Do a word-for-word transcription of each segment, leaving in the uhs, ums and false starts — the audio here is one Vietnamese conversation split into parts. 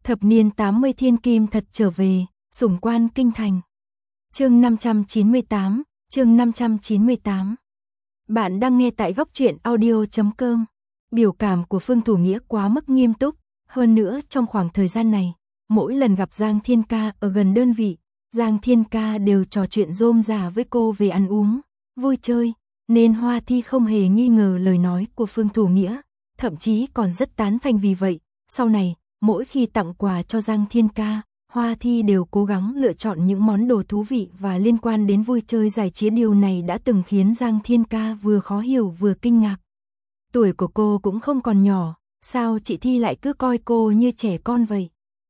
Thập niên tám mươi thiên kim thật trở về, sủng quan kinh thành. Chương năm trăm chín mươi tám, chương năm trăm chín mươi tám. Bạn đang nghe tại góc truyện audio chấm com. Biểu cảm của Phương Thủ Nghĩa quá mức nghiêm túc, hơn nữa trong khoảng thời gian này, mỗi lần gặp Giang Thiên Ca ở gần đơn vị, Giang Thiên Ca đều trò chuyện rôm rả với cô về ăn uống, vui chơi, nên Hoa Thi không hề nghi ngờ lời nói của Phương Thủ Nghĩa, thậm chí còn rất tán thành. Vì vậy, sau này, mỗi khi tặng quà cho Giang Thiên Ca, Hoa Thi đều cố gắng lựa chọn những món đồ thú vị và liên quan đến vui chơi giải trí. Điều này đã từng khiến Giang Thiên Ca vừa khó hiểu vừa kinh ngạc. Tuổi của cô cũng không còn nhỏ, sao chị Thi lại cứ coi cô như trẻ con vậy?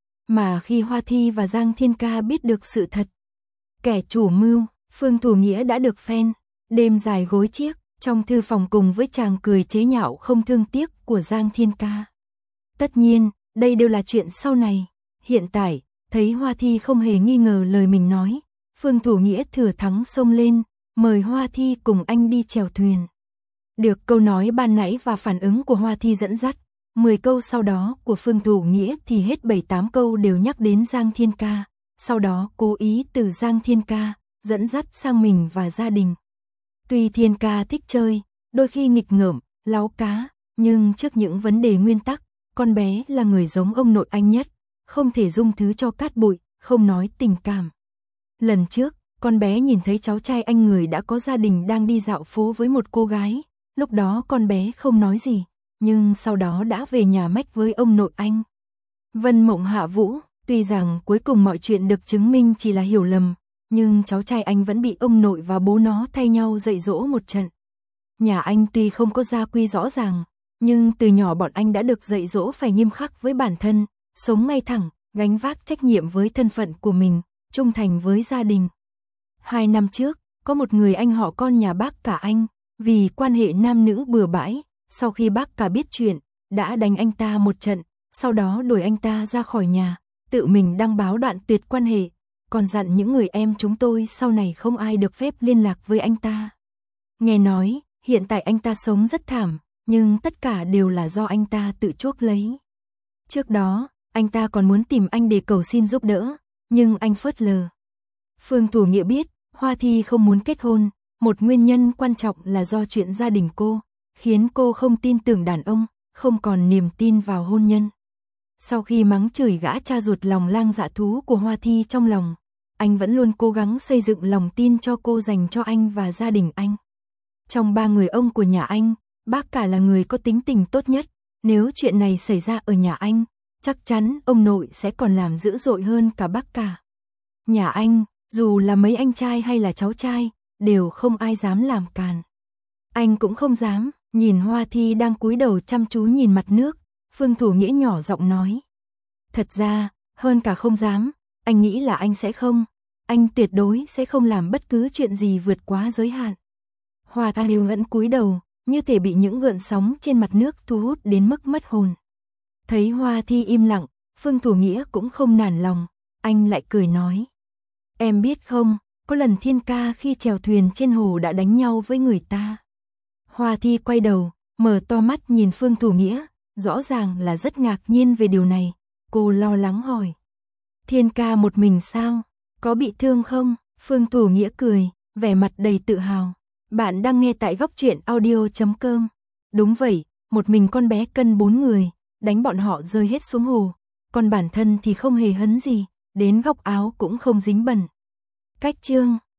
Mà khi Hoa Thi và Giang Thiên Ca biết được sự thật, kẻ chủ mưu, Phương Thủ Nghĩa đã được phen, đêm dài gối chiếc, trong thư phòng cùng với chàng cười chế nhạo không thương tiếc của Giang Thiên Ca. Tất nhiên, đây đều là chuyện sau này. Hiện tại, thấy Hoa Thi không hề nghi ngờ lời mình nói, Phương Thủ Nghĩa thừa thắng xông lên, mời Hoa Thi cùng anh đi chèo thuyền. Được câu nói ban nãy và phản ứng của Hoa Thi dẫn dắt, mười câu sau đó của Phương Thủ Nghĩa thì hết bảy tám câu đều nhắc đến Giang Thiên Ca, sau đó cố ý từ Giang Thiên Ca, dẫn dắt sang mình và gia đình. Tuy Thiên Ca thích chơi, đôi khi nghịch ngợm, láu cá, nhưng trước những vấn đề nguyên tắc, con bé là người giống ông nội anh nhất, không thể dung thứ cho cát bụi, không nói tình cảm. Lần trước, con bé nhìn thấy cháu trai anh người đã có gia đình đang đi dạo phố với một cô gái, lúc đó con bé không nói gì, nhưng sau đó đã về nhà mách với ông nội anh. Vân Mộng Hạ Vũ, tuy rằng cuối cùng mọi chuyện được chứng minh chỉ là hiểu lầm, nhưng cháu trai anh vẫn bị ông nội và bố nó thay nhau dạy dỗ một trận. Nhà anh tuy không có gia quy rõ ràng, nhưng từ nhỏ bọn anh đã được dạy dỗ phải nghiêm khắc với bản thân, sống ngay thẳng, gánh vác trách nhiệm với thân phận của mình, trung thành với gia đình. Hai năm trước, có một người anh họ con nhà bác cả anh, vì quan hệ nam nữ bừa bãi, sau khi bác cả biết chuyện, đã đánh anh ta một trận, sau đó đuổi anh ta ra khỏi nhà, tự mình đăng báo đoạn tuyệt quan hệ, còn dặn những người em chúng tôi sau này không ai được phép liên lạc với anh ta. Nghe nói, hiện tại anh ta sống rất thảm, nhưng tất cả đều là do anh ta tự chuốc lấy. Trước đó, anh ta còn muốn tìm anh để cầu xin giúp đỡ, nhưng anh phớt lờ. Phương Thủ Nghĩa biết, Hoa Thi không muốn kết hôn, một nguyên nhân quan trọng là do chuyện gia đình cô, khiến cô không tin tưởng đàn ông, không còn niềm tin vào hôn nhân. Sau khi mắng chửi gã cha ruột lòng lang dạ thú của Hoa Thi trong lòng, anh vẫn luôn cố gắng xây dựng lòng tin cho cô dành cho anh và gia đình anh. Trong ba người ông của nhà anh, bác cả là người có tính tình tốt nhất, nếu chuyện này xảy ra ở nhà anh, chắc chắn ông nội sẽ còn làm dữ dội hơn cả bác cả. Nhà anh, dù là mấy anh trai hay là cháu trai, đều không ai dám làm càn. Anh cũng không dám. Nhìn Hoa Thi đang cúi đầu chăm chú nhìn mặt nước, Phương Thủ Nghĩa nhỏ giọng nói. Thật ra, hơn cả không dám, anh nghĩ là anh sẽ không, anh tuyệt đối sẽ không làm bất cứ chuyện gì vượt quá giới hạn. Hoa Thi vẫn cúi đầu, như thể bị những gợn sóng trên mặt nước thu hút đến mức mất hồn. Thấy Hoa Thi im lặng, Phương Thủ Nghĩa cũng không nản lòng, anh lại cười nói. Em biết không, có lần Thiên Ca khi chèo thuyền trên hồ đã đánh nhau với người ta. Hoa Thi quay đầu, mở to mắt nhìn Phương Thủ Nghĩa, rõ ràng là rất ngạc nhiên về điều này. Cô lo lắng hỏi. Thiên Ca một mình sao? Có bị thương không? Phương Thủ Nghĩa cười, vẻ mặt đầy tự hào. Bạn đang nghe tại góc truyện audio chấm com. Đúng vậy, một mình con bé cân bốn người, đánh bọn họ rơi hết xuống hồ. Còn bản thân thì không hề hấn gì, đến góc áo cũng không dính bẩn. Cách chương